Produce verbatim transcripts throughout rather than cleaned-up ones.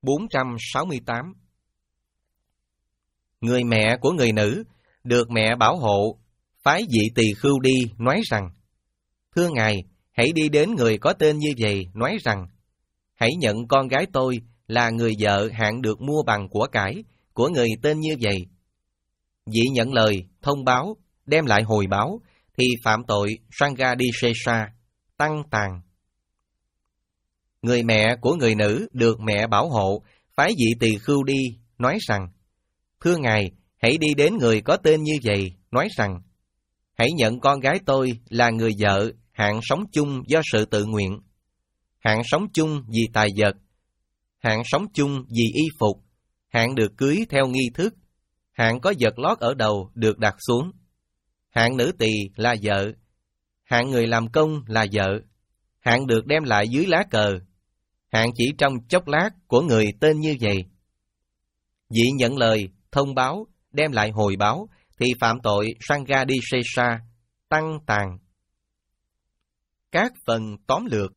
bốn trăm sáu mươi tám. Người mẹ của người nữ được mẹ bảo hộ, phái vị tỳ khưu đi nói rằng: Thưa Ngài, hãy đi đến người có tên như vậy nói rằng: Hãy nhận con gái tôi là người vợ hạn được mua bằng của cải của người tên như vậy. Vị nhận lời, thông báo, đem lại hồi báo, thì phạm tội Sanghadisesa, tăng tàn. Người mẹ của người nữ được mẹ bảo hộ, phái vị tỳ khưu đi nói rằng: Thưa Ngài, hãy đi đến người có tên như vậy nói rằng: Hãy nhận con gái tôi là người vợ hạn sống chung do sự tự nguyện, hạn sống chung vì tài vật, hạn sống chung vì y phục, hạn được cưới theo nghi thức, hạn có vật lót ở đầu được đặt xuống, hạn nữ tỳ là vợ, hạn người làm công là vợ, hạn được đem lại dưới lá cờ, hạn chỉ trong chốc lát của người tên như vậy. Vị nhận lời, thông báo, đem lại hồi báo, thì phạm tội Sanghadisesa, tăng tàn. Các phần tóm lược.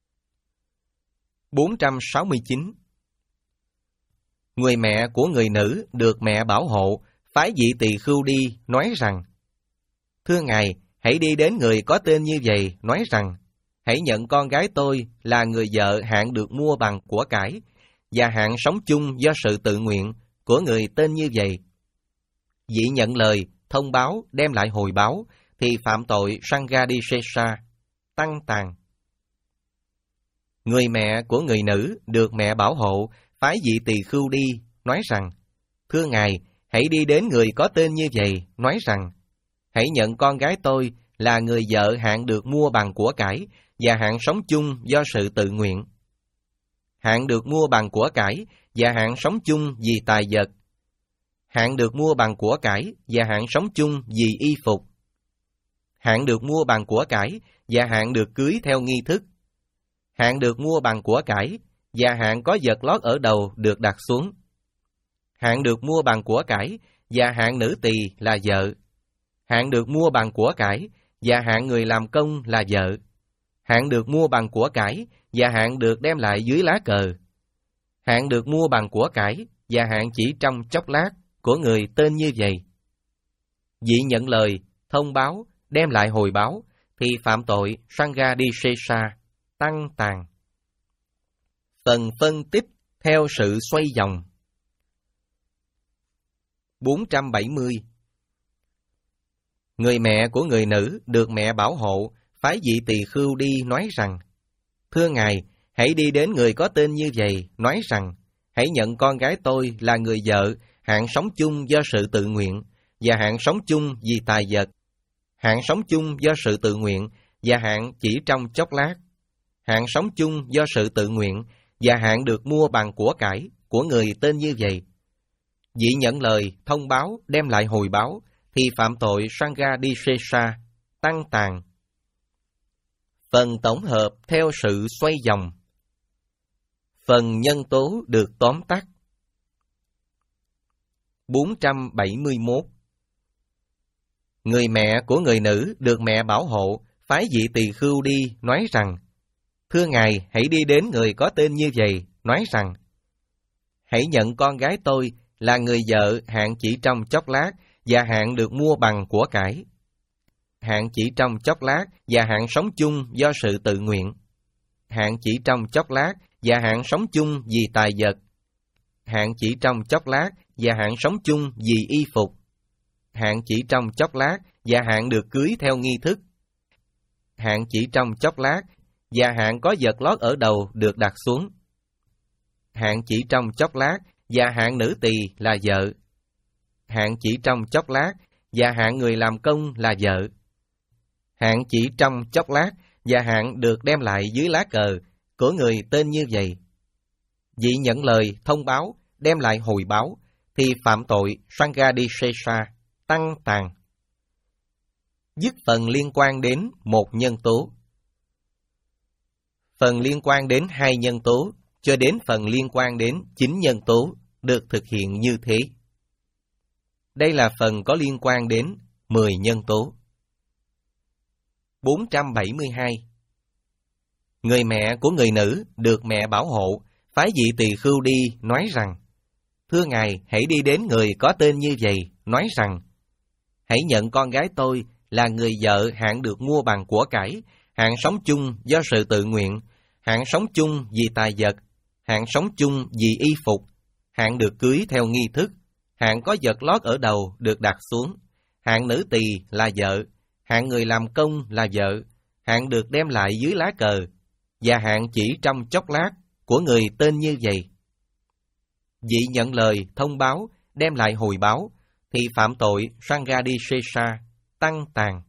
bốn trăm sáu mươi chín. Người mẹ của người nữ được mẹ bảo hộ, phái vị tỳ khưu đi nói rằng: Thưa Ngài, hãy đi đến người có tên như vậy nói rằng: Hãy nhận con gái tôi là người vợ hạn được mua bằng của cải và hạn sống chung do sự tự nguyện của người tên như vậy. Vị nhận lời, thông báo, đem lại hồi báo, thì phạm tội Sanghadisesa, tăng tàn. Người mẹ của người nữ được mẹ bảo hộ, phái vị tỳ khưu đi nói rằng: Thưa Ngài, hãy đi đến người có tên như vậy nói rằng: Hãy nhận con gái tôi là người vợ hạn được mua bằng của cải và hạn sống chung do sự tự nguyện, hạn được mua bằng của cải và hạn sống chung vì tài vật, hạn được mua bằng của cải và hạn sống chung vì y phục, hạn được mua bằng của cải và hạn được cưới theo nghi thức, hạn được mua bằng của cải và hạn có vật lót ở đầu được đặt xuống, hạn được mua bằng của cải và hạn nữ tỳ là vợ, hạn được mua bằng của cải và hạn người làm công là vợ, hạn được mua bằng của cải và hạn được đem lại dưới lá cờ, hạn được mua bằng của cải và hạn chỉ trong chốc lát của người tên như vậy. Vị nhận lời, thông báo, đem lại hồi báo, thì phạm tội Sanghadisesa, tăng tàn. Phần phân tích theo sự xoay vòng. bốn trăm bảy mươi. Người mẹ của người nữ được mẹ bảo hộ, phái vị tỳ khưu đi nói rằng: Thưa Ngài, hãy đi đến người có tên như vậy nói rằng: Hãy nhận con gái tôi là người vợ hạn sống chung do sự tự nguyện và hạn sống chung vì tài vật, hạn sống chung do sự tự nguyện và hạn chỉ trong chốc lát, hạn sống chung do sự tự nguyện và hạn được mua bằng của cải của người tên như vậy. Vị nhận lời, thông báo, đem lại hồi báo, thì phạm tội Sanghadisesa, tăng tàn. Phần tổng hợp theo sự xoay vòng. Phần nhân tố được tóm tắt. bốn trăm bảy mươi mốt. Người mẹ của người nữ được mẹ bảo hộ, phái vị tỳ khưu đi nói rằng: Thưa Ngài, hãy đi đến người có tên như vậy nói rằng: Hãy nhận con gái tôi là người vợ hạn chỉ trong chốc lát và hạn được mua bằng của cải, hạn chỉ trong chốc lát và hạn sống chung do sự tự nguyện, hạn chỉ trong chốc lát và hạn sống chung vì tài vật, hạn chỉ trong chốc lát và hạn sống chung vì y phục, hạn chỉ trong chốc lát và hạn được cưới theo nghi thức, hạn chỉ trong chốc lát và hạn có vật lót ở đầu được đặt xuống, hạn chỉ trong chốc lát và hạn nữ tỳ là vợ, hạn chỉ trong chốc lát và hạn người làm công là vợ, hạn chỉ trong chốc lát và hạn được đem lại dưới lá cờ của người tên như vậy. Vị nhận lời, thông báo, đem lại hồi báo, thì phạm tội Sanghadisesa, tăng tàn. Dứt phần liên quan đến một nhân tố. Phần liên quan đến hai nhân tố cho đến phần liên quan đến chín nhân tố được thực hiện như thế. Đây là phần có liên quan đến mười nhân tố. bốn trăm bảy mươi hai. Người mẹ của người nữ được mẹ bảo hộ, phái vị tỳ khưu đi, nói rằng: Thưa ngài, hãy đi đến người có tên như vậy, nói rằng: Hãy nhận con gái tôi là người vợ hạn được mua bằng của cải, hạn sống chung do sự tự nguyện, hạn sống chung vì tài vật, hạn sống chung vì y phục, hạn được cưới theo nghi thức, hạn có vật lót ở đầu được đặt xuống, hạn nữ tỳ là vợ, hạn người làm công là vợ, hạn được đem lại dưới lá cờ, và hạn chỉ trong chốc lát của người tên như vậy. Vị nhận lời, thông báo, đem lại hồi báo, thì phạm tội Sanghadisesa, tăng tàn.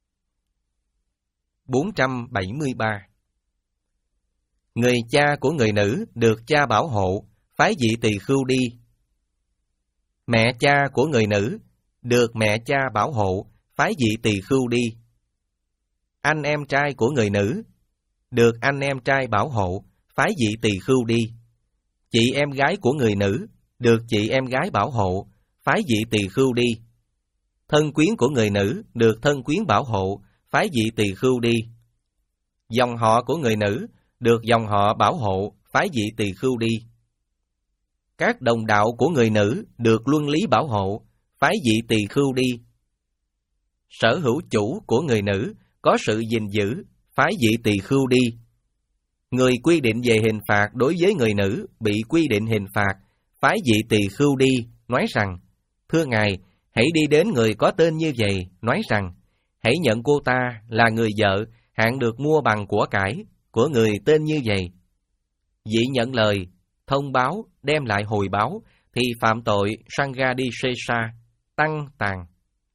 bốn trăm bảy mươi ba. Người cha của người nữ được cha bảo hộ, phái vị tỳ khưu đi. Mẹ cha của người nữ được mẹ cha bảo hộ, phái vị tỳ khưu đi. Anh em trai của người nữ được anh em trai bảo hộ, phái vị tỳ khưu đi. Chị em gái của người nữ được chị em gái bảo hộ, phái vị tỳ khưu đi. Thân quyến của người nữ được thân quyến bảo hộ, phái vị tỳ khưu đi. Dòng họ của người nữ được dòng họ bảo hộ, phái vị tỳ khưu đi. Các đồng đạo của người nữ được luân lý bảo hộ, phái vị tỳ khưu đi. Sở hữu chủ của người nữ có sự gìn giữ, phái vị tỳ khưu đi. Người quy định về hình phạt đối với người nữ bị quy định hình phạt, phái vị tỳ khưu đi, nói rằng: Thưa ngài, hãy đi đến người có tên như vậy, nói rằng: Hãy nhận cô ta là người vợ hạn được mua bằng của cải của người tên như vậy. Vị nhận lời, thông báo, đem lại hồi báo, thì phạm tội Sanghadisesa, tăng tàn.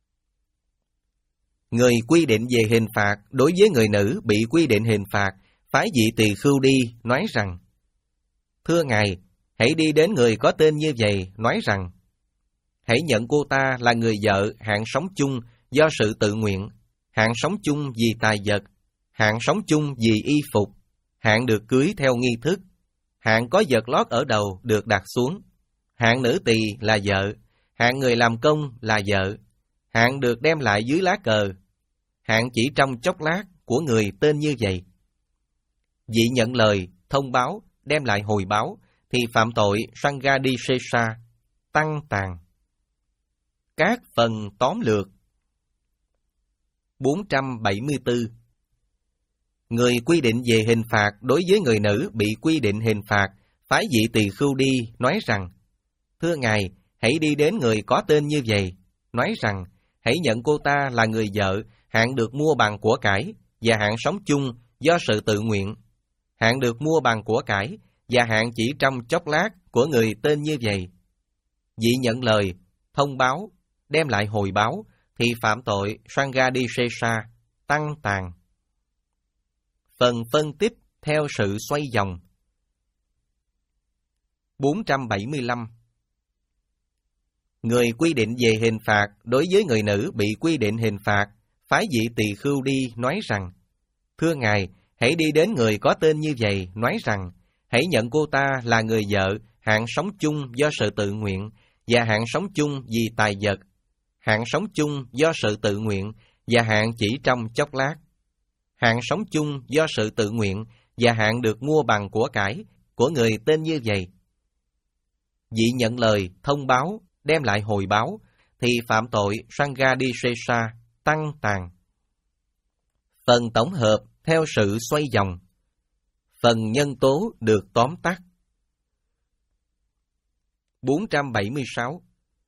Người quy định về hình phạt đối với người nữ bị quy định hình phạt, phái vị tỳ khưu đi, nói rằng: Thưa ngài, hãy đi đến người có tên như vậy, nói rằng: Hãy nhận cô ta là người vợ hạn sống chung do sự tự nguyện, hạn sống chung vì tài vật, hạn sống chung vì y phục, hạn được cưới theo nghi thức, hạn có vật lót ở đầu được đặt xuống, hạn nữ tỳ là vợ, hạn người làm công là vợ, hạn được đem lại dưới lá cờ, hạn chỉ trong chốc lát của người tên như vậy. Vị nhận lời, thông báo, đem lại hồi báo, thì phạm tội Sanghadisesa, tăng tàn. Các phần tóm lược. bốn trăm bảy mươi tư. Người quy định về hình phạt đối với người nữ bị quy định hình phạt, phái vị tỳ khưu đi, nói rằng: Thưa ngài, hãy đi đến người có tên như vậy, nói rằng: Hãy nhận cô ta là người vợ hạn được mua bằng của cải và hạn sống chung do sự tự nguyện, hạn được mua bằng của cải và hạn chỉ trong chốc lát của người tên như vậy. Vị nhận lời, thông báo, đem lại hồi báo, thì phạm tội Sanghadisesa, tăng tàn. Phần phân tích theo sự xoay vòng. bốn trăm bảy mươi lăm. Người quy định về hình phạt đối với người nữ bị quy định hình phạt, phái vị tỳ khưu đi, nói rằng: Thưa ngài, hãy đi đến người có tên như vậy, nói rằng: Hãy nhận cô ta là người vợ hạn sống chung do sự tự nguyện, và hạn sống chung vì tài vật, hạn sống chung do sự tự nguyện, và hạn chỉ trong chốc lát, hạn sống chung do sự tự nguyện, và hạn được mua bằng của cải của người tên như vậy. Vị nhận lời, thông báo, đem lại hồi báo, thì phạm tội Sanghadisesa, tăng tàn. Phần tổng hợp theo sự xoay vòng. Phần nhân tố được tóm tắt. bốn trăm bảy mươi sáu.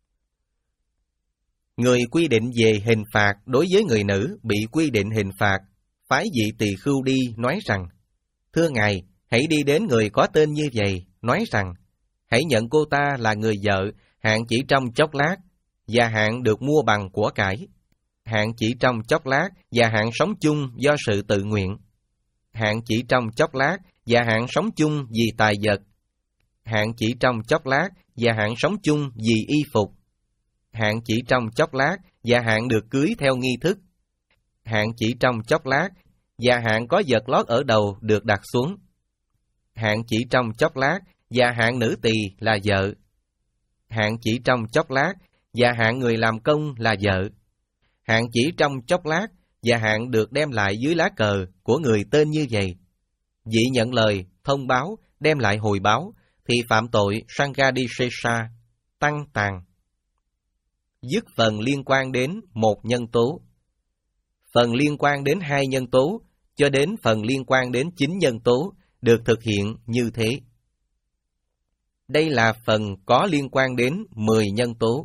Người quy định về hình phạt đối với người nữ bị quy định hình phạt, phái vị tỳ khưu đi, nói rằng: Thưa ngài, hãy đi đến người có tên như vậy, nói rằng: Hãy nhận cô ta là người vợ hạn chỉ trong chốc lát, và hạn được mua bằng của cải, hạn chỉ trong chốc lát, và hạn sống chung do sự tự nguyện, hạn chỉ trong chốc lát, và hạn sống chung vì tài vật, hạn chỉ trong chốc lát, và hạn sống chung vì y phục, hạn chỉ trong chốc lát, và hạn được cưới theo nghi thức, hạn chỉ trong chốc lát, và hạn có vật lót ở đầu được đặt xuống, hạn chỉ trong chốc lát, và hạn nữ tỳ là vợ, hạn chỉ trong chốc lát, và hạn người làm công là vợ, hạn chỉ trong chốc lát, và hạn được đem lại dưới lá cờ của người tên như vậy. Vị nhận lời, thông báo, đem lại hồi báo, thì phạm tội Sanghadisesa, tăng tàn. Dứt phần liên quan đến một nhân tố. Phần liên quan đến hai nhân tố cho đến phần liên quan đến chín nhân tố được thực hiện như thế. Đây là phần có liên quan đến mười nhân tố.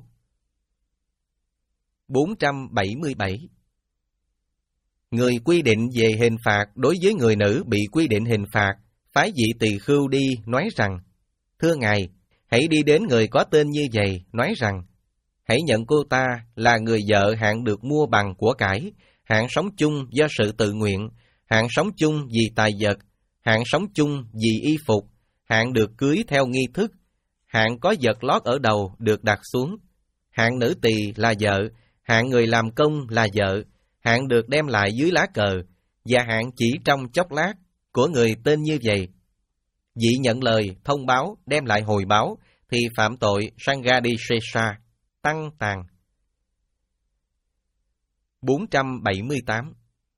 bốn trăm bảy mươi bảy. Người quy định về hình phạt đối với người nữ bị quy định hình phạt, phái vị tỳ khưu đi nói rằng: Thưa Ngài, hãy đi đến người có tên như vậy, nói rằng: Hãy nhận cô ta là người vợ hạng được mua bằng của cải, hạng sống chung do sự tự nguyện, hạng sống chung vì tài vật, hạng sống chung vì y phục, hạng được cưới theo nghi thức, hạng có vật lót ở đầu được đặt xuống, hạng nữ tỳ là vợ, hạng người làm công là vợ, hạng được đem lại dưới lá cờ, và hạng chỉ trong chốc lát của người tên như vậy. Vị nhận lời, thông báo, đem lại hồi báo, thì phạm tội Sanghadisesa, tăng tàn. bốn trăm bảy mươi tám.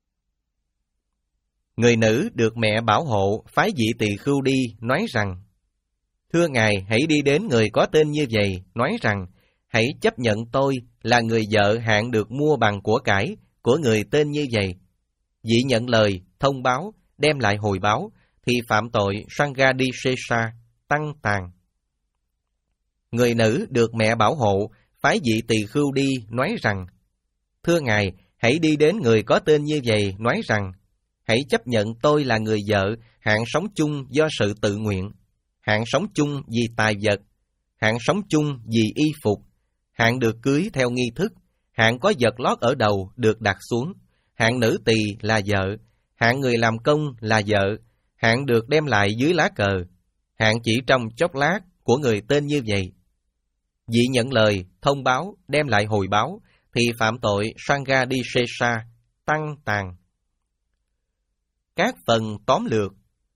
Người nữ được mẹ bảo hộ, phái vị tỳ khưu đi, nói rằng: Thưa Ngài, hãy đi đến người có tên như vậy, nói rằng: Hãy chấp nhận tôi là người vợ hạng được mua bằng của cải của người tên như vậy. Vị nhận lời, thông báo, đem lại hồi báo, thì phạm tội Sanghadisesa, tăng tàn. Người nữ được mẹ bảo hộ, phái vị tỳ khưu đi, nói rằng: Thưa Ngài, hãy đi đến người có tên như vậy, nói rằng: Hãy chấp nhận tôi là người vợ, hạng sống chung do sự tự nguyện, hạng sống chung vì tài vật, hạng sống chung vì y phục, hạng được cưới theo nghi thức, hạng có vật lót ở đầu được đặt xuống, hạng nữ tỳ là vợ, hạng người làm công là vợ, hạng được đem lại dưới lá cờ, hạng chỉ trong chốc lát của người tên như vậy. Vị nhận lời, thông báo, đem lại hồi báo, thì phạm tội Sanghadisesa, tăng tàn. Các phần tóm lược.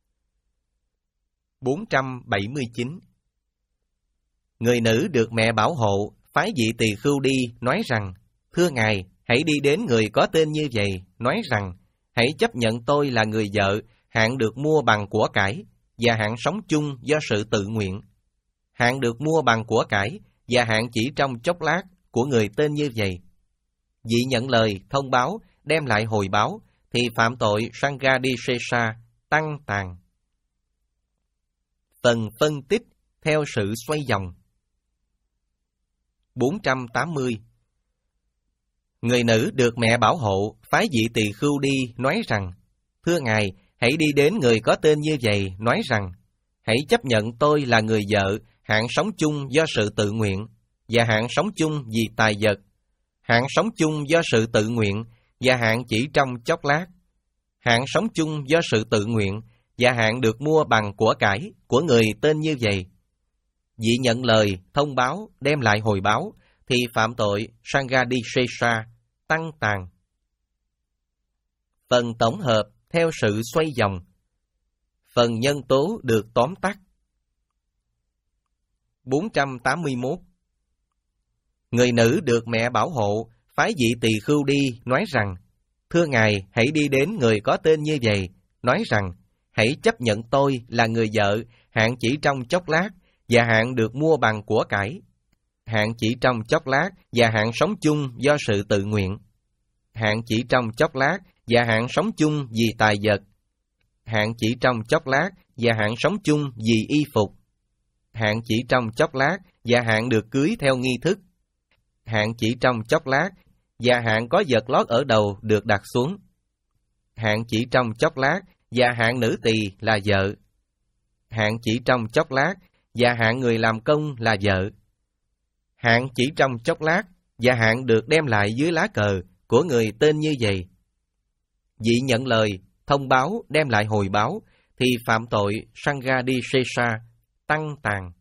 bốn trăm bảy mươi chín. Người nữ được mẹ bảo hộ, phái vị tỳ khưu đi, nói rằng: Thưa Ngài, hãy đi đến người có tên như vậy, nói rằng: Hãy chấp nhận tôi là người vợ, hạng được mua bằng của cải, và hạng sống chung do sự tự nguyện. Hạng được mua bằng của cải, và hạng chỉ trong chốc lát của người tên như vậy. Vị nhận lời, thông báo, đem lại hồi báo, thì phạm tội Sanghadisesa, tăng tàn. Phần phân tích theo sự xoay vòng. bốn trăm tám mươi. Người nữ được mẹ bảo hộ, phái vị tỳ khưu đi, nói rằng: Thưa Ngài, hãy đi đến người có tên như vậy, nói rằng: Hãy chấp nhận tôi là người vợ, hạng sống chung do sự tự nguyện, và hạng sống chung vì tài vật, hạng sống chung do sự tự nguyện, và hạng chỉ trong chốc lát, hạng sống chung do sự tự nguyện, và hạng được mua bằng của cải của người tên như vậy. Vị nhận lời, thông báo, đem lại hồi báo, thì phạm tội Sanghadisesa, tăng tàn. Phần tổng hợp theo sự xoay vòng. Phần nhân tố được tóm tắt. bốn trăm tám mươi mốt. Người nữ được mẹ bảo hộ, phái vị tỳ khưu đi, nói rằng: Thưa Ngài, hãy đi đến người có tên như vậy, nói rằng: Hãy chấp nhận tôi là người vợ, hạng chỉ trong chốc lát, và hạng được mua bằng của cải, hạng chỉ trong chốc lát, và hạng sống chung do sự tự nguyện, hạng chỉ trong chốc lát, và hạng sống chung vì tài vật, hạng chỉ trong chốc lát, và hạng sống chung vì y phục, hạng chỉ trong chốc lát, và hạng được cưới theo nghi thức, hạng chỉ trong chốc lát, và hạng có vật lót ở đầu được đặt xuống, hạng chỉ trong chốc lát, và hạng nữ tỳ là vợ, hạng chỉ trong chốc lát, và hạng người làm công là vợ, hạng chỉ trong chốc lát, và hạng được đem lại dưới lá cờ của người tên như vậy. Vị nhận lời, thông báo, đem lại hồi báo, thì phạm tội Sanghadisesa, tăng tàn.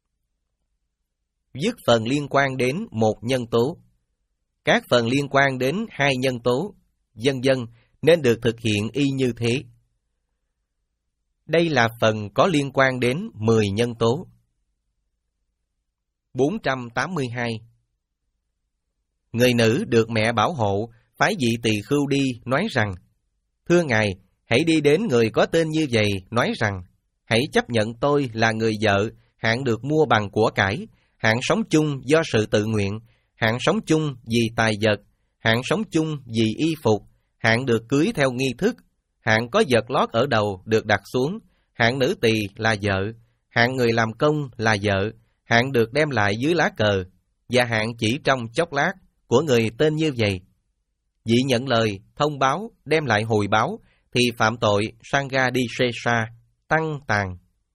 Dứt phần liên quan đến một nhân tố. Các phần liên quan đến hai nhân tố, vân vân nên được thực hiện y như thế. Đây là phần có liên quan đến mười nhân tố. bốn trăm tám mươi hai. Người nữ được mẹ bảo hộ, phái vị tỳ khưu đi, nói rằng: Thưa Ngài, hãy đi đến người có tên như vậy, nói rằng: hãy chấp nhận tôi là người vợ, hạn được mua bằng của cải, hạn sống chung do sự tự nguyện, hạn sống chung vì tài vật, hạn sống chung vì y phục, hạn được cưới theo nghi thức, hạn có vật lót ở đầu được đặt xuống, hạn nữ tỳ là vợ, hạn người làm công là vợ, hạn được đem lại dưới lá cờ, và hạn chỉ trong chốc lát, của người tên như vậy. Vị nhận lời, thông báo, đem lại hồi báo, thì phạm tội Sanghadisesa, tăng tàn.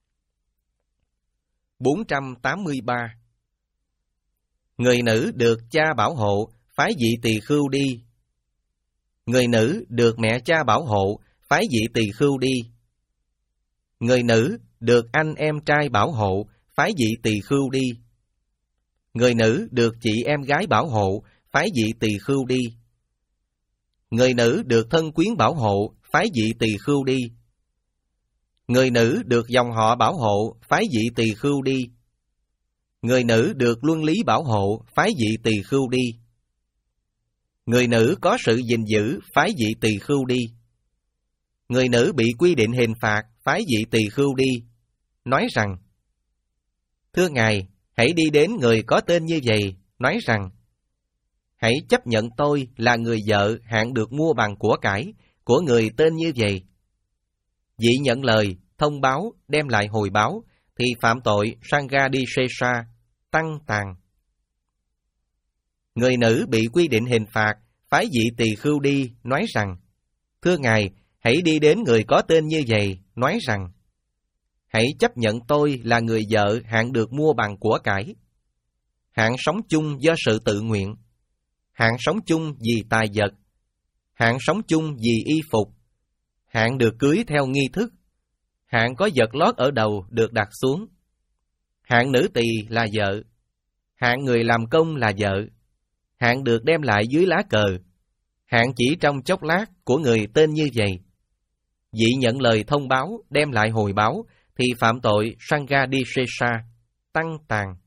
bốn trăm tám mươi ba. Người nữ được cha bảo hộ, phái vị tỳ khưu đi. Người nữ được mẹ cha bảo hộ, phái vị tỳ khưu đi. Người nữ được anh em trai bảo hộ, phái vị tỳ khưu đi. Người nữ được chị em gái bảo hộ, phái vị tỳ khưu đi. Người nữ được thân quyến bảo hộ, phái vị tỳ khưu đi. Người nữ được dòng họ bảo hộ, phái vị tỳ khưu đi. Người nữ được luân lý bảo hộ, phái vị tỳ khưu đi. Người nữ có sự gìn giữ, phái vị tỳ khưu đi. Người nữ bị quy định hình phạt, phái vị tỳ khưu đi, nói rằng: Thưa Ngài, hãy đi đến người có tên như vậy, nói rằng: Hãy chấp nhận tôi là người vợ hạn được mua bằng của cải, của người tên như vậy. Vị nhận lời, thông báo, đem lại hồi báo, thì phạm tội Sanghadisesa, tăng tàn. Người nữ bị quy định hình phạt, phái vị tỳ khưu đi, nói rằng: Thưa Ngài, hãy đi đến người có tên như vậy, nói rằng: Hãy chấp nhận tôi là người vợ hạn được mua bằng của cải. Hạn sống chung do sự tự nguyện, hạn sống chung vì tài vật, hạn sống chung vì y phục, hạn được cưới theo nghi thức, hạn có vật lót ở đầu được đặt xuống, hạn nữ tỳ là vợ, hạn người làm công là vợ, hạn được đem lại dưới lá cờ, hạn chỉ trong chốc lát của người tên như vậy. Vị nhận lời thông báo, đem lại hồi báo, thì phạm tội Sanghadisesa, tăng tàn.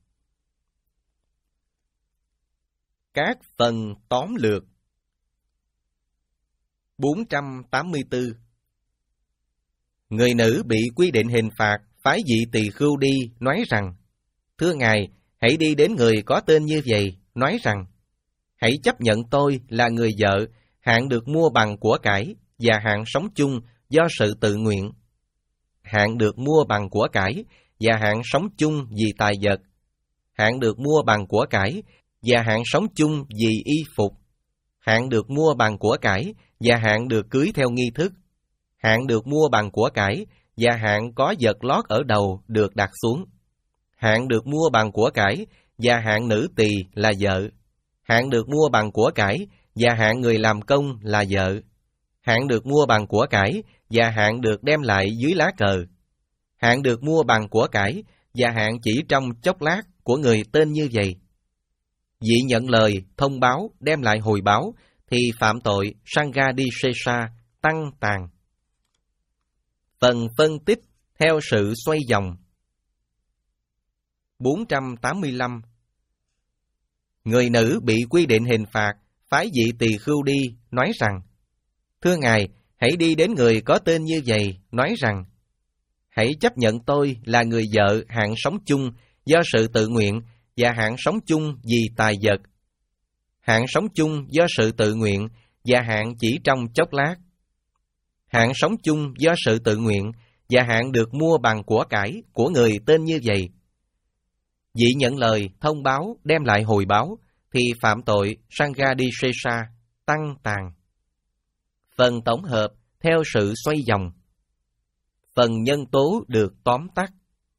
Các phần tóm lược. bốn trăm tám mươi tư. Người nữ bị quy định hình phạt, phái vị tỳ khưu đi, nói rằng: Thưa Ngài, hãy đi đến người có tên như vậy, nói rằng: Hãy chấp nhận tôi là người vợ, hạn được mua bằng của cải, và hạn sống chung do sự tự nguyện. Hạn được mua bằng của cải, và hạn sống chung vì tài vật. Hạn được mua bằng của cải, và hạn sống chung vì y phục. Hạn được mua bằng của cải, và hạn được cưới theo nghi thức. Hạn được mua bằng của cải, và hạn có vật lót ở đầu được đặt xuống. Hạn được mua bằng của cải, và hạn nữ tỳ là vợ. Hạn được mua bằng của cải, và hạn người làm công là vợ. Hạn được mua bằng của cải, và hạn được đem lại dưới lá cờ. Hạn được mua bằng của cải, và hạn chỉ trong chốc lát của người tên như vậy. Vị nhận lời, thông báo, đem lại hồi báo, thì phạm tội Sanghadisesa, tăng tàn. Phần phân tích theo sự xoay vòng. bốn trăm tám mươi lăm. Người nữ bị quy định hình phạt, phái vị tỳ khưu đi, nói rằng: Thưa Ngài, hãy đi đến người có tên như vậy, nói rằng: Hãy chấp nhận tôi là người vợ hạn sống chung do sự tự nguyện, và hạn sống chung vì tài vật. Hạn sống chung do sự tự nguyện, và hạn chỉ trong chốc lát. Hạn sống chung do sự tự nguyện, và hạn được mua bằng của cải, của người tên như vậy. Vị nhận lời, thông báo, đem lại hồi báo, thì phạm tội Sanghadisesa, tăng tàn. Phần tổng hợp theo sự xoay vòng. Phần nhân tố được tóm tắt.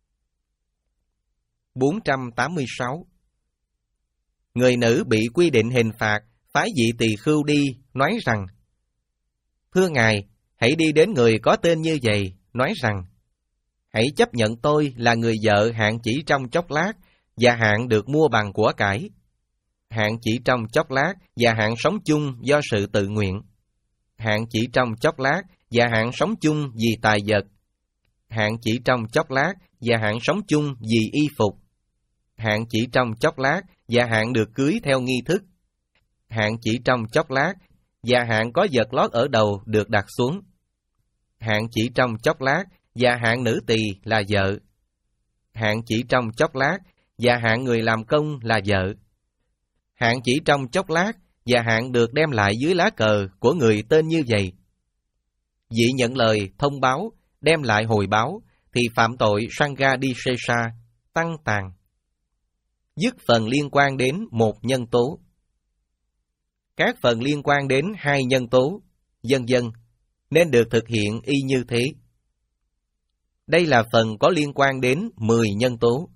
bốn trăm tám mươi sáu. Người nữ bị quy định hình phạt, phái vị tỳ khưu đi, nói rằng: Thưa Ngài, hãy đi đến người có tên như vậy, nói rằng: Hãy chấp nhận tôi là người vợ hạn chỉ trong chốc lát, và hạn được mua bằng của cải. Hạn chỉ trong chốc lát, và hạn sống chung do sự tự nguyện. Hạn chỉ trong chốc lát, và hạn sống chung vì tài vật. Hạn chỉ trong chốc lát, và hạn sống chung vì y phục. Hạn chỉ trong chốc lát, và hạn được cưới theo nghi thức. Hạn chỉ trong chốc lát, và hạn có vật lót ở đầu được đặt xuống. Hạn chỉ trong chốc lát, và hạng nữ tỳ là vợ. Hạng chỉ trong chốc lát và hạng người làm công là vợ. Hạng chỉ trong chốc lát và hạng được đem lại dưới lá cờ của người tên như vậy. Vị nhận lời thông báo, đem lại hồi báo, thì phạm tội Sanghadisesa, tăng tàn. Dứt phần liên quan đến một nhân tố. Các phần liên quan đến hai nhân tố, vân vân, nên được thực hiện y như thế. Đây là phần có liên quan đến mười nhân tố.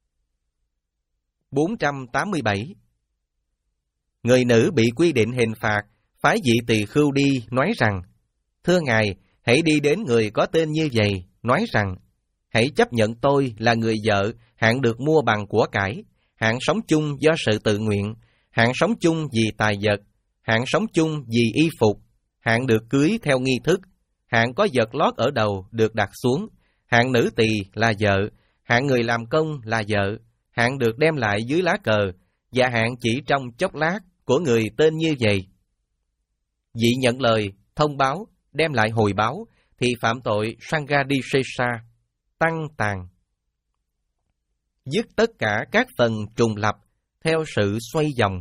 bốn trăm tám mươi bảy. Người nữ bị quy định hình phạt, phái vị tỳ khưu đi, nói rằng, thưa ngài, hãy đi đến người có tên như vậy, nói rằng, hãy chấp nhận tôi là người vợ, hạng được mua bằng của cải, hạng sống chung do sự tự nguyện, hạng sống chung vì tài vật, hạng sống chung vì y phục, hạng được cưới theo nghi thức, hạng có vật lót ở đầu được đặt xuống, hạng nữ tỳ là vợ, hạng người làm công là vợ, hạng được đem lại dưới lá cờ, và hạng chỉ trong chốc lát của người tên như vậy. Vị nhận lời, thông báo, đem lại hồi báo, thì phạm tội Sanghadisesa, tăng tàn. Dứt tất cả các phần trùng lập theo sự xoay vòng.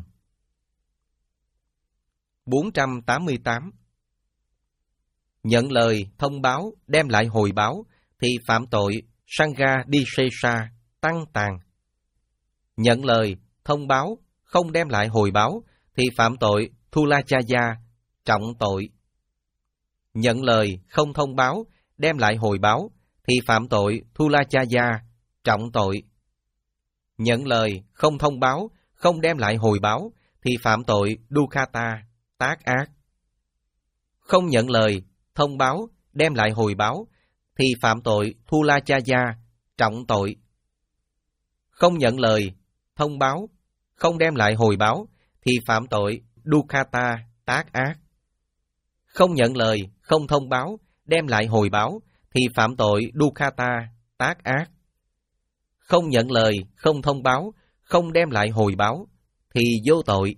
bốn trăm tám mươi tám. Nhận lời, thông báo, đem lại hồi báo, thì phạm tội Sanghadisesa, tăng tàn. Nhận lời, thông báo, không đem lại hồi báo, thì phạm tội Thulachaya, trọng tội. Nhận lời, không thông báo, đem lại hồi báo, thì phạm tội Thulachaya, trọng tội. Nhận lời, không thông báo, không đem lại hồi báo, thì phạm tội Dukkata, tác ác. Không nhận lời, thông báo, đem lại hồi báo, thì phạm tội Thulachaya, trọng tội. Không nhận lời, thông báo, không đem lại hồi báo, thì phạm tội Dukkata, tác ác. Không nhận lời, không thông báo, đem lại hồi báo, thì phạm tội Dukkata, tác ác. Không nhận lời, không thông báo, không đem lại hồi báo, thì vô tội.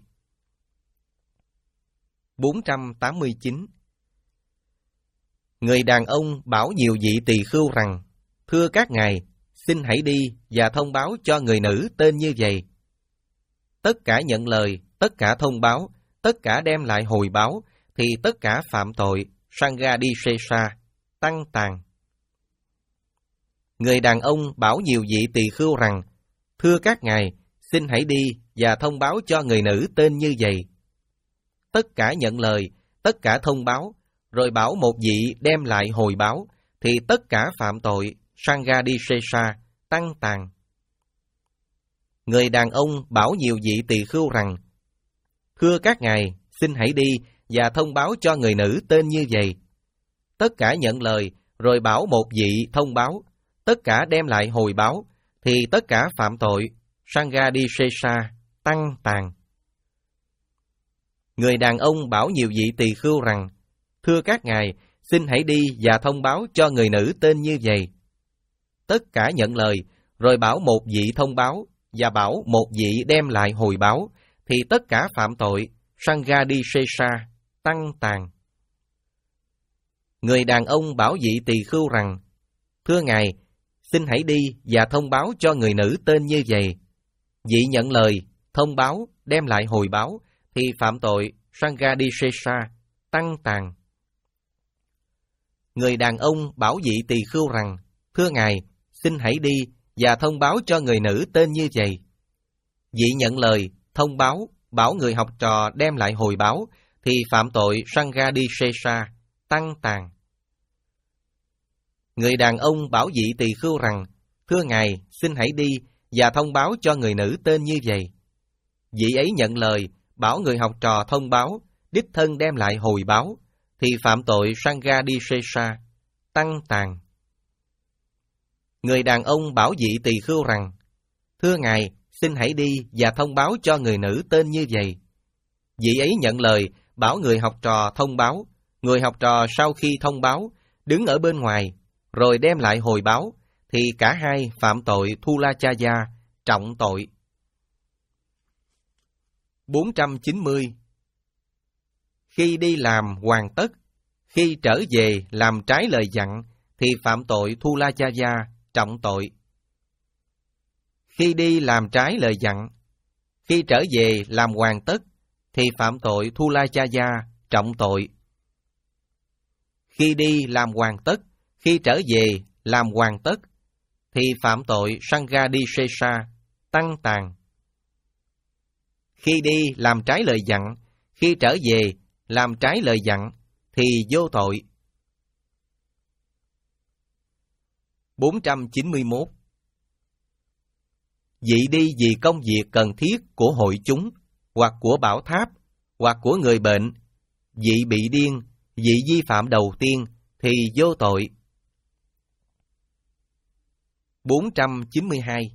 bốn trăm tám mươi chín. Người đàn ông bảo nhiều vị tỳ khưu rằng, thưa các ngài, xin hãy đi và thông báo cho người nữ tên như vậy. Tất cả nhận lời, tất cả thông báo, tất cả đem lại hồi báo, thì tất cả phạm tội Sanghadisesa, tăng tàn. Người đàn ông bảo nhiều vị tỳ khưu rằng, thưa các ngài, xin hãy đi và thông báo cho người nữ tên như vậy. Tất cả nhận lời, tất cả thông báo, rồi bảo một vị đem lại hồi báo, thì tất cả phạm tội Sanghadisesa, tăng tàn. Người đàn ông bảo nhiều vị tỳ khưu rằng, thưa các ngài, xin hãy đi và thông báo cho người nữ tên như vậy. Tất cả nhận lời, rồi bảo một vị thông báo, tất cả đem lại hồi báo, thì tất cả phạm tội Sanghadisesa, tăng tàn. Người đàn ông bảo nhiều vị tỳ khưu rằng, thưa các ngài, xin hãy đi và thông báo cho người nữ tên như vậy. Tất cả nhận lời, rồi bảo một vị thông báo, và bảo một vị đem lại hồi báo, thì tất cả phạm tội Sanghadisesa, tăng tàn. Người đàn ông bảo vị tỳ khưu rằng, thưa ngài, xin hãy đi và thông báo cho người nữ tên như vậy. Vị nhận lời, thông báo, đem lại hồi báo, thì phạm tội Sanghadisesa, tăng tàn. Người đàn ông bảo vị tỳ khưu rằng, thưa ngài, xin hãy đi và thông báo cho người nữ tên như vậy. Vị nhận lời, thông báo, bảo người học trò đem lại hồi báo, thì phạm tội Sanghadisesa, tăng tàn. Người đàn ông bảo vị tỳ khưu rằng, thưa ngài, xin hãy đi và thông báo cho người nữ tên như vậy. Vị ấy nhận lời, bảo người học trò thông báo, đích thân đem lại hồi báo, thì phạm tội Sanghadisesa, tăng tàn. Người đàn ông bảo vị tỳ khưu rằng, thưa ngài, xin hãy đi và thông báo cho người nữ tên như vậy. Vị ấy nhận lời, bảo người học trò thông báo, người học trò sau khi thông báo, đứng ở bên ngoài, rồi đem lại hồi báo, thì cả hai phạm tội Thulachaya, trọng tội. bốn trăm chín mươi. Khi đi làm hoàn tất, khi trở về làm trái lời dặn, thì phạm tội Thulachaya, trọng tội. Khi đi làm trái lời dặn, khi trở về làm hoàn tất, thì phạm tội Thulachaya, trọng tội. Khi đi làm hoàn tất, khi trở về làm hoàn tất, thì phạm tội Sanghadisesa, tăng tàn. Khi đi làm trái lời dặn, khi trở về làm trái lời dặn, thì vô tội. bốn trăm chín mươi mốt. Dị đi vì công việc cần thiết của hội chúng, hoặc của bảo tháp, hoặc của người bệnh, dị bị điên, dị vi phạm đầu tiên, thì vô tội. bốn trăm chín mươi hai.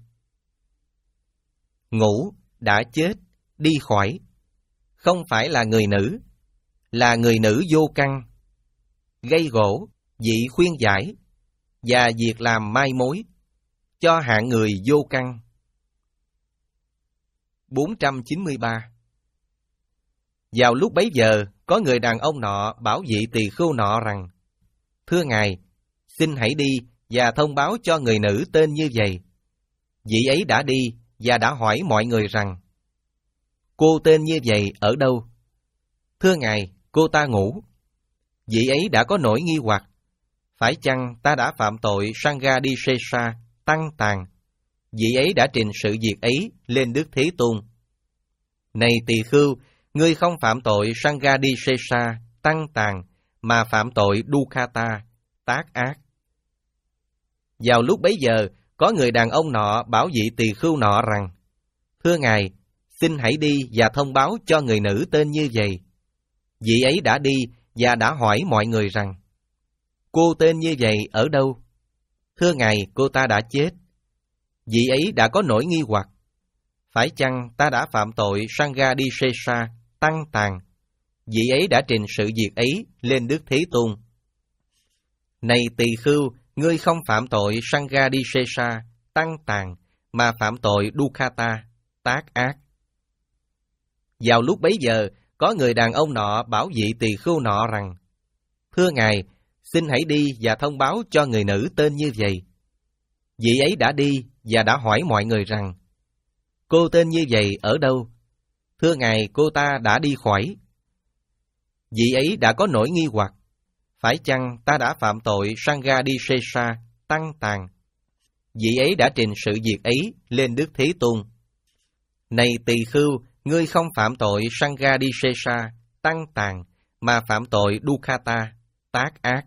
Ngủ, đã chết, đi khỏi, không phải là người nữ, là người nữ vô căn, gây gỗ, dị khuyên giải, và việc làm mai mối, cho hạng người vô căn. bốn trăm chín mươi ba. Vào lúc bấy giờ, có người đàn ông nọ bảo vị tỳ khưu nọ rằng: Thưa ngài, xin hãy đi và thông báo cho người nữ tên như vậy. Vị ấy đã đi và đã hỏi mọi người rằng: Cô tên như vậy ở đâu? Thưa ngài, cô ta ngủ. Vị ấy đã có nỗi nghi hoặc: Phải chăng ta đã phạm tội Sanghadisesa, tăng tàn? Vị ấy đã trình sự việc ấy lên Đức Thế Tôn. Này tỳ khưu, ngươi không phạm tội Sanghadisesa, tăng tàn, mà phạm tội Dukkata, tác ác. Vào lúc bấy giờ, có người đàn ông nọ bảo vị tỳ khưu nọ rằng: Thưa ngài, xin hãy đi và thông báo cho người nữ tên như vậy. Vị ấy đã đi và đã hỏi mọi người rằng: Cô tên như vậy ở đâu? Thưa ngài, cô ta đã chết. Vị ấy đã có nỗi nghi hoặc: Phải chăng ta đã phạm tội Sanghadisesa, tăng tàn? Vị ấy đã trình sự việc ấy lên Đức Thế Tôn. Này tỳ khưu, ngươi không phạm tội Sanghadisesa, tăng tàn, mà phạm tội Dukkata, tác ác. Vào lúc bấy giờ, có người đàn ông nọ bảo vị tỳ khưu nọ rằng: Thưa ngài, xin hãy đi và thông báo cho người nữ tên như vậy. Vị ấy đã đi và đã hỏi mọi người rằng: Cô tên như vậy ở đâu? Thưa ngài, cô ta đã đi khỏi. Vị ấy đã có nỗi nghi hoặc: Phải chăng ta đã phạm tội Sanghadisesa, tăng tàn? Vị ấy đã trình sự việc ấy lên Đức Thế Tôn. Này tỳ khưu, ngươi không phạm tội Sanghadisesa, tăng tàn, mà phạm tội Dukkata, tác ác.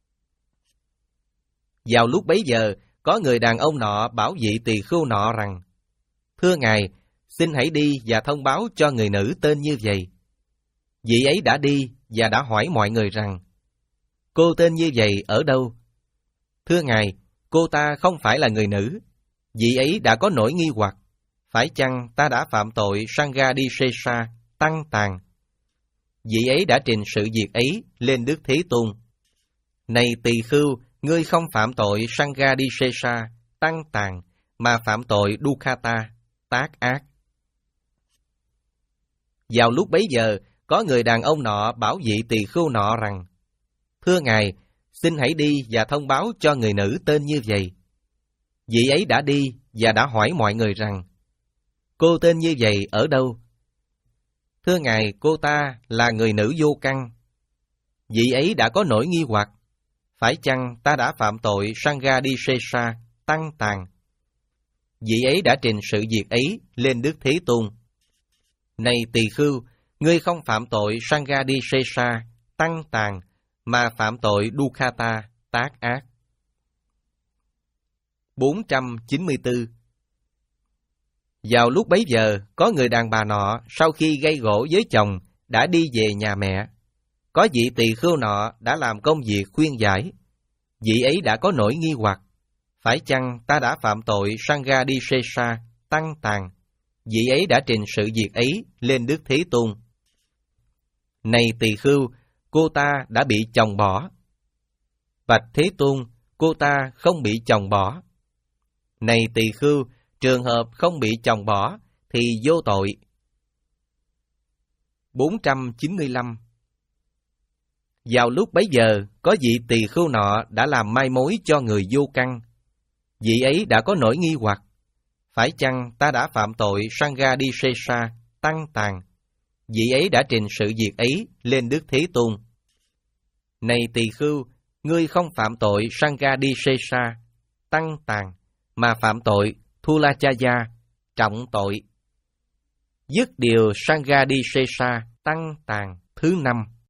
Vào lúc bấy giờ, có người đàn ông nọ bảo vị tỳ khưu nọ rằng: Thưa ngài, xin hãy đi và thông báo cho người nữ tên như vậy. Vị ấy đã đi và đã hỏi mọi người rằng: Cô tên như vậy ở đâu? Thưa ngài, cô ta không phải là người nữ. Vị ấy đã có nỗi nghi hoặc: Phải chăng ta đã phạm tội Sanghadisesa, tăng tàn? Vị ấy đã trình sự việc ấy lên Đức Thế Tôn. Này tỳ khưu, ngươi không phạm tội Sanghadisesa, tăng tàn, mà phạm tội Dukkata, tác ác. Vào lúc bấy giờ, có người đàn ông nọ bảo vị tỳ khưu nọ rằng: Thưa ngài, xin hãy đi và thông báo cho người nữ tên như vậy. Vị ấy đã đi và đã hỏi mọi người rằng: Cô tên như vậy ở đâu? Thưa ngài, cô ta là người nữ vô căn. Vị ấy đã có nỗi nghi hoặc: Phải chăng ta đã phạm tội Sanghadisesa, tăng tàn? Vị ấy đã trình sự việc ấy lên Đức Thế Tôn. Này tỳ khưu, ngươi không phạm tội Sanghadisesa, tăng tàn, mà phạm tội Dukkata, tác ác. bốn trăm chín mươi tư. Vào lúc bấy giờ, có người đàn bà nọ sau khi gây gổ với chồng đã đi về nhà mẹ. Có vị tỳ khưu nọ đã làm công việc khuyên giải. Vị ấy đã có nỗi nghi hoặc: Phải chăng ta đã phạm tội Sanghadisesa, tăng tàn? Vị ấy đã trình sự việc ấy lên Đức Thế Tôn. Này tỳ khưu, cô ta đã bị chồng bỏ. Bạch Thế Tôn, cô ta không bị chồng bỏ. Này tỳ khưu, trường hợp không bị chồng bỏ thì vô tội. bốn trăm chín mươi lăm. Vào lúc bấy giờ, có vị tỳ khưu nọ đã làm mai mối cho người vô căn. Vị ấy đã có nỗi nghi hoặc, phải chăng ta đã phạm tội Sanghadisesa, tăng tàn? Vị ấy đã trình sự việc ấy lên Đức Thế Tôn. Này tỳ khưu, ngươi không phạm tội Sanghadisesa, tăng tàn, mà phạm tội Thulachaya, trọng tội. Dứt điều Sanghadisesa, tăng tàn thứ năm.